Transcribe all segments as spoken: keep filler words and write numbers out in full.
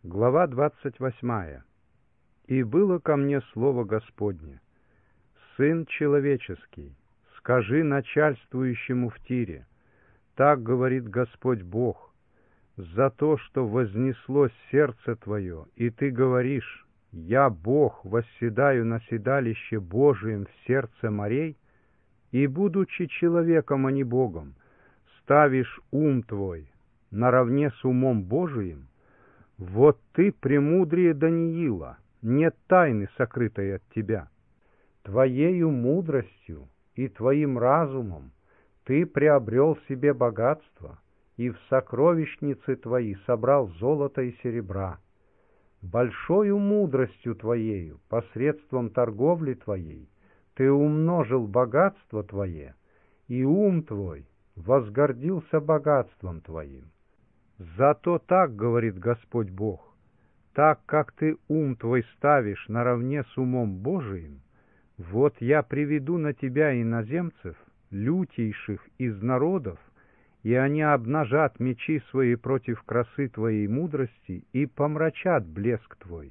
Глава двадцать восьмая. «И было ко мне слово Господне: Сын человеческий, скажи начальствующему в Тире: так говорит Господь Бог, за то, что вознеслось сердце твое, и ты говоришь: я, Бог, восседаю на седалище Божием в сердце морей, и, будучи человеком, а не Богом, ставишь ум твой наравне с умом Божиим. Вот ты премудрее Даниила, нет тайны, сокрытой от тебя. Твоею мудростью и твоим разумом ты приобрел себе богатство, и в сокровищницы твои собрал золото и серебра. Большою мудростью твоею, посредством торговли твоей, ты умножил богатство твое, и ум твой возгордился богатством твоим. Зато так говорит Господь Бог: так как ты ум твой ставишь наравне с умом Божиим, вот я приведу на тебя иноземцев, лютейших из народов, и они обнажат мечи свои против красы твоей мудрости и помрачат блеск твой.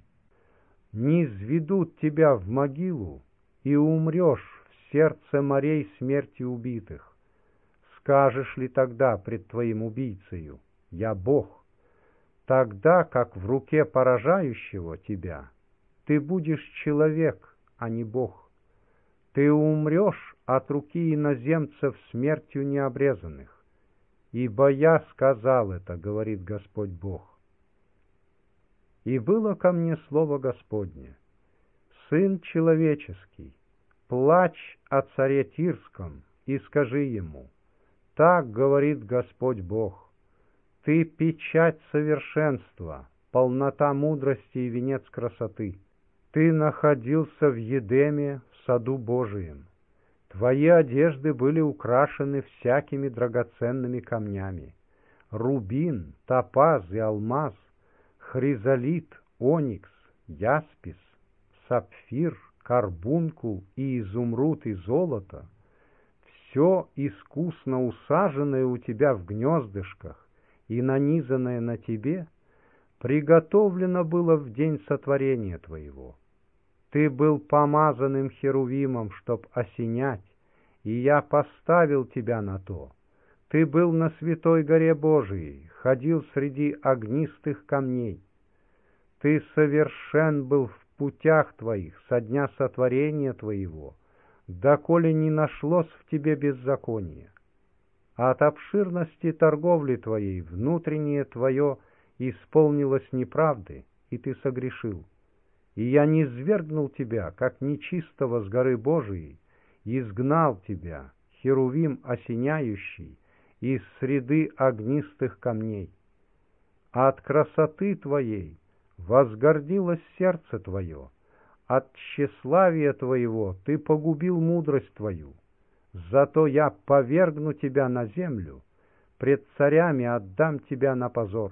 Низведут тебя в могилу, и умрешь в сердце морей смерти убитых. Скажешь ли тогда пред твоим убийцею: я Бог? Тогда как в руке поражающего тебя ты будешь человек, а не Бог. Ты умрешь от руки иноземцев смертью необрезанных. Ибо я сказал это, говорит Господь Бог. И было ко мне слово Господне: Сын человеческий, плачь о царе Тирском и скажи ему: так говорит Господь Бог: ты печать совершенства, полнота мудрости и венец красоты. Ты находился в Едеме, в саду Божием. Твои одежды были украшены всякими драгоценными камнями: рубин, топаз и алмаз, хризолит, оникс, яспис, сапфир, карбункул и изумруд и золото. Все искусно усаженное у тебя в гнездышках и нанизанное на тебе, приготовлено было в день сотворения твоего. Ты был помазанным херувимом, чтоб осенять, и я поставил тебя на то. Ты был на святой горе Божией, ходил среди огнистых камней. Ты совершен был в путях твоих со дня сотворения твоего, доколе не нашлось в тебе беззакония. От обширности торговли твоей внутреннее твое исполнилось неправды, и ты согрешил. И я низвергнул тебя, как нечистого с горы Божией, изгнал тебя, херувим осеняющий, из среды огнистых камней. От красоты твоей возгордилось сердце твое, от тщеславия твоего ты погубил мудрость твою. Зато я повергну тебя на землю, пред царями отдам тебя на позор.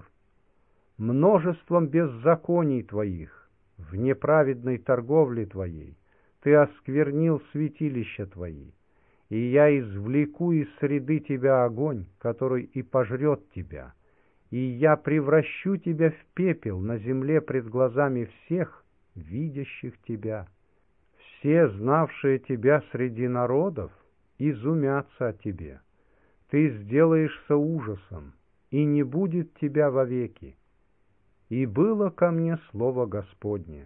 Множеством беззаконий твоих, в неправедной торговле твоей, ты осквернил святилища твои, и я извлеку из среды тебя огонь, который и пожрет тебя, и я превращу тебя в пепел на земле пред глазами всех, видящих тебя. Все, знавшие тебя среди народов, изумятся о тебе. Ты сделаешься ужасом, и не будет тебя вовеки. И было ко мне слово Господне: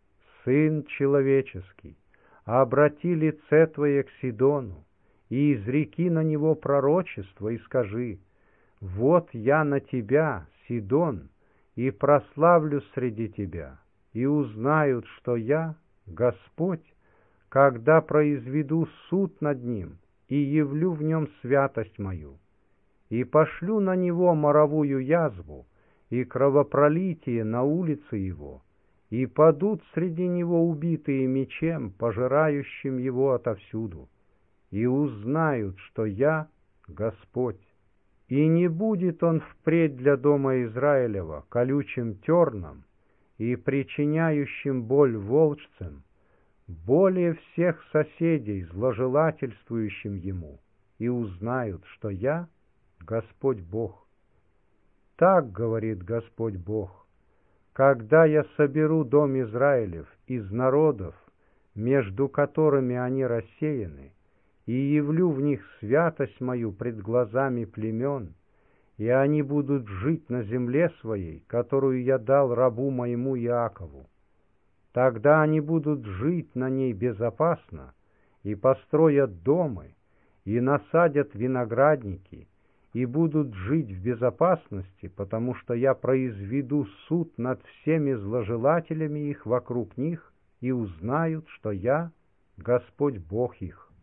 Сын человеческий, обрати лице твое к Сидону, и изреки на него пророчество, и скажи: вот я на тебя, Сидон, и прославлю среди тебя, и узнают, что я, Господь, когда произведу суд над ним и явлю в нем святость мою, и пошлю на него моровую язву и кровопролитие на улице его, и падут среди него убитые мечем, пожирающим его отовсюду, и узнают, что я Господь. И не будет он впредь для дома Израилева колючим терном и причиняющим боль волчцам, более всех соседей, зложелательствующим ему, и узнают, что я Господь Бог. Так говорит Господь Бог: когда я соберу дом Израилев из народов, между которыми они рассеяны, и явлю в них святость мою пред глазами племен, и они будут жить на земле своей, которую я дал рабу моему Иакову. Тогда они будут жить на ней безопасно, и построят дома, и насадят виноградники, и будут жить в безопасности, потому что я произведу суд над всеми зложелателями их вокруг них, и узнают, что я Господь Бог их.